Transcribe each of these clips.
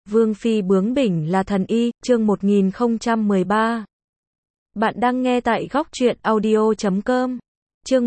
Vương phi bướng bỉnh là thần y, chương 1013. Bạn đang nghe tại góc truyện audio.com. Chương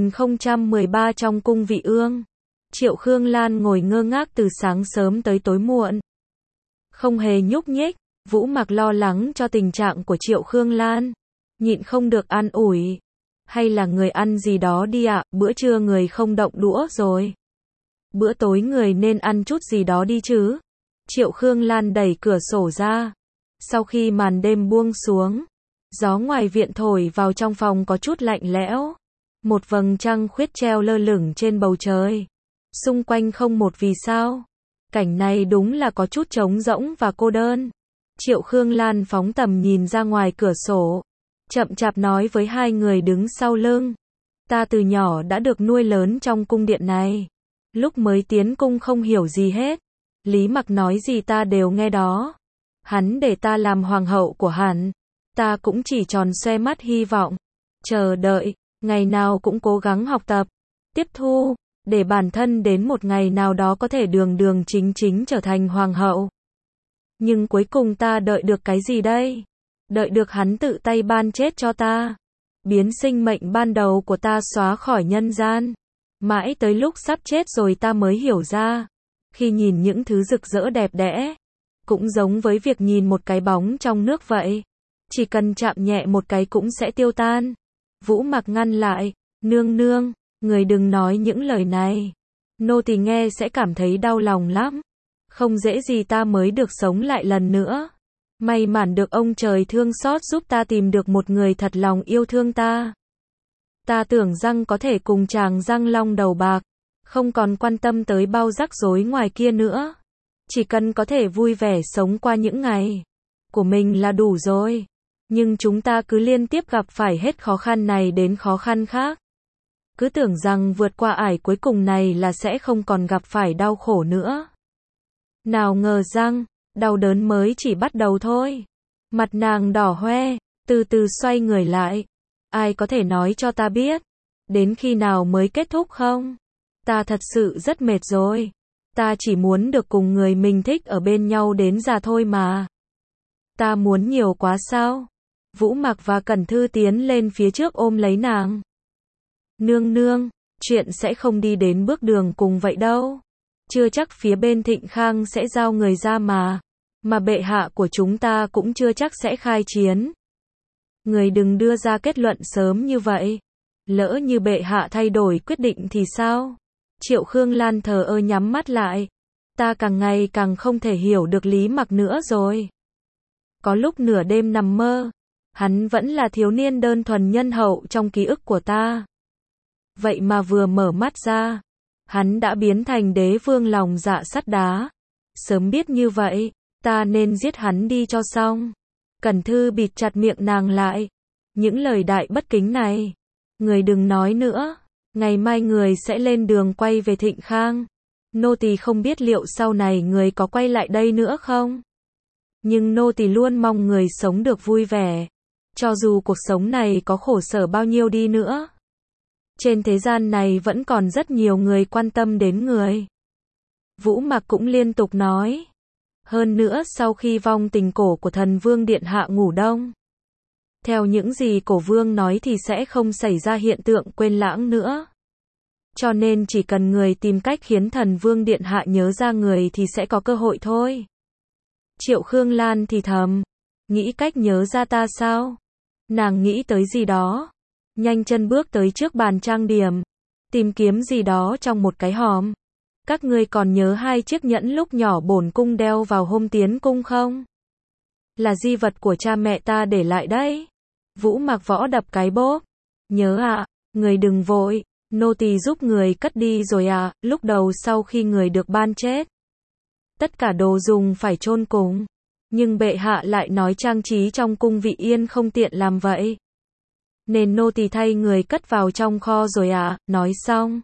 1013 trong cung vị ương. Triệu Khương Lan ngồi ngơ ngác từ sáng sớm tới tối muộn. Không hề nhúc nhích, Vũ Mặc lo lắng cho tình trạng của Triệu Khương Lan. Nhịn không được an ủi. Hay là người ăn gì đó đi ạ, bữa trưa người không động đũa rồi. Bữa tối người nên ăn chút gì đó đi chứ. Triệu Khương Lan đẩy cửa sổ ra. Sau khi màn đêm buông xuống, gió ngoài viện thổi vào trong phòng có chút lạnh lẽo. Một vầng trăng khuyết treo lơ lửng trên bầu trời. Xung quanh không một vì sao. Cảnh này đúng là có chút trống rỗng và cô đơn. Triệu Khương Lan phóng tầm nhìn ra ngoài cửa sổ. Chậm chạp nói với hai người đứng sau lưng. Ta từ nhỏ đã được nuôi lớn trong cung điện này. Lúc mới tiến cung không hiểu gì hết. Lý Mặc nói gì ta đều nghe đó. Hắn để ta làm hoàng hậu của hắn. Ta cũng chỉ tròn xoe mắt hy vọng. Chờ đợi, ngày nào cũng cố gắng học tập, tiếp thu, để bản thân đến một ngày nào đó có thể đường đường chính chính trở thành hoàng hậu. Nhưng cuối cùng ta đợi được cái gì đây? Đợi được hắn tự tay ban chết cho ta. Biến sinh mệnh ban đầu của ta xóa khỏi nhân gian. Mãi tới lúc sắp chết rồi ta mới hiểu ra. Khi nhìn những thứ rực rỡ đẹp đẽ, cũng giống với việc nhìn một cái bóng trong nước vậy. Chỉ cần chạm nhẹ một cái cũng sẽ tiêu tan. Vũ Mặc ngăn lại. Nương nương, người đừng nói những lời này. Nô tỳ nghe sẽ cảm thấy đau lòng lắm. Không dễ gì ta mới được sống lại lần nữa. May mắn được ông trời thương xót giúp ta tìm được một người thật lòng yêu thương ta. Ta tưởng rằng có thể cùng chàng răng long đầu bạc. Không còn quan tâm tới bao rắc rối ngoài kia nữa. Chỉ cần có thể vui vẻ sống qua những ngày của mình là đủ rồi. Nhưng chúng ta cứ liên tiếp gặp phải hết khó khăn này đến khó khăn khác. Cứ tưởng rằng vượt qua ải cuối cùng này là sẽ không còn gặp phải đau khổ nữa. Nào ngờ rằng, đau đớn mới chỉ bắt đầu thôi. Mặt nàng đỏ hoe, từ từ xoay người lại. Ai có thể nói cho ta biết, đến khi nào mới kết thúc không? Ta thật sự rất mệt rồi. Ta chỉ muốn được cùng người mình thích ở bên nhau đến già thôi mà. Ta muốn nhiều quá sao? Vũ Mặc và Cẩn Thư tiến lên phía trước ôm lấy nàng. Nương nương, chuyện sẽ không đi đến bước đường cùng vậy đâu. Chưa chắc phía bên Thịnh Khang sẽ giao người ra mà. Mà bệ hạ của chúng ta cũng chưa chắc sẽ khai chiến. Người đừng đưa ra kết luận sớm như vậy. Lỡ như bệ hạ thay đổi quyết định thì sao? Triệu Khương Lan thờ ơ nhắm mắt lại. Ta càng ngày càng không thể hiểu được Lý Mặc nữa rồi. Có lúc nửa đêm nằm mơ, hắn vẫn là thiếu niên đơn thuần nhân hậu trong ký ức của ta. Vậy mà vừa mở mắt ra, hắn đã biến thành đế vương lòng dạ sắt đá. Sớm biết như vậy, ta nên giết hắn đi cho xong. Cẩn Thư bịt chặt miệng nàng lại. Những lời đại bất kính này, người đừng nói nữa. Ngày mai người sẽ lên đường quay về Thịnh Khang. Nô tỳ không biết liệu sau này người có quay lại đây nữa không? Nhưng nô tỳ luôn mong người sống được vui vẻ. Cho dù cuộc sống này có khổ sở bao nhiêu đi nữa. Trên thế gian này vẫn còn rất nhiều người quan tâm đến người. Vũ Mặc cũng liên tục nói. Hơn nữa sau khi vong tình cổ của thần vương điện hạ ngủ đông. Theo những gì cổ vương nói thì sẽ không xảy ra hiện tượng quên lãng nữa. Cho nên chỉ cần người tìm cách khiến thần vương điện hạ nhớ ra người thì sẽ có cơ hội thôi. Triệu Khương Lan thì thầm. Nghĩ cách nhớ ra ta sao? Nàng nghĩ tới gì đó. Nhanh chân bước tới trước bàn trang điểm. Tìm kiếm gì đó trong một cái hòm. Các ngươi còn nhớ hai chiếc nhẫn lúc nhỏ bổn cung đeo vào hôm tiến cung không? Là di vật của cha mẹ ta để lại đấy. Vũ Mặc võ đập cái bốp. Nhớ ạ, người đừng vội. Nô tỳ giúp người cất đi rồi ạ. Lúc đầu sau khi người được ban chết, tất cả đồ dùng phải chôn cùng. Nhưng bệ hạ lại nói trang trí trong cung vị yên không tiện làm vậy. Nên nô tỳ thay người cất vào trong kho rồi ạ. Nói xong,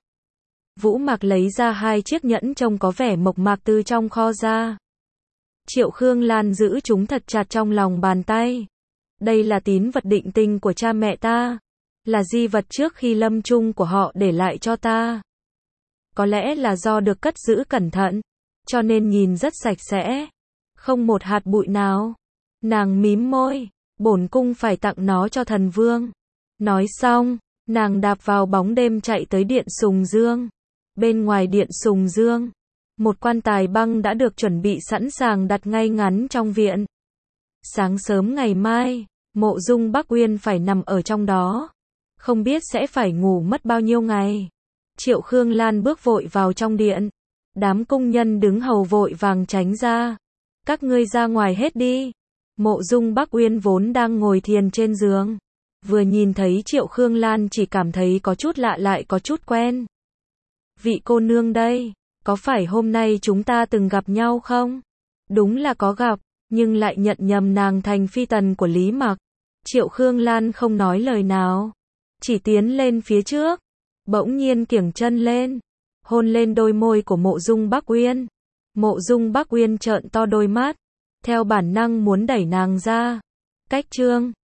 Vũ Mặc lấy ra hai chiếc nhẫn trông có vẻ mộc mạc từ trong kho ra. Triệu Khương Lan giữ chúng thật chặt trong lòng bàn tay. Đây là tín vật định tình của cha mẹ ta. Là di vật trước khi lâm chung của họ để lại cho ta. Có lẽ là do được cất giữ cẩn thận, cho nên nhìn rất sạch sẽ. Không một hạt bụi nào. Nàng mím môi, bổn cung phải tặng nó cho thần vương. Nói xong, nàng đạp vào bóng đêm chạy tới điện Sùng Dương. Bên ngoài điện Sùng Dương, một quan tài băng đã được chuẩn bị sẵn sàng đặt ngay ngắn trong viện. Sáng sớm ngày mai, Mộ Dung Bắc Uyên phải nằm ở trong đó. Không biết sẽ phải ngủ mất bao nhiêu ngày. Triệu Khương Lan bước vội vào trong điện. Đám cung nhân đứng hầu vội vàng tránh ra. Các ngươi ra ngoài hết đi. Mộ Dung Bắc Uyên vốn đang ngồi thiền trên giường. Vừa nhìn thấy Triệu Khương Lan chỉ cảm thấy có chút lạ lại có chút quen. Vị cô nương đây, có phải hôm nay chúng ta từng gặp nhau không? Đúng là có gặp, nhưng lại nhận nhầm nàng thành phi tần của Lý Mặc. Triệu Khương Lan không nói lời nào, chỉ tiến lên phía trước, bỗng nhiên kiểng chân lên, hôn lên đôi môi của Mộ Dung Bắc Uyên. Mộ Dung Bắc Uyên trợn to đôi mắt, theo bản năng muốn đẩy nàng ra. Cách chương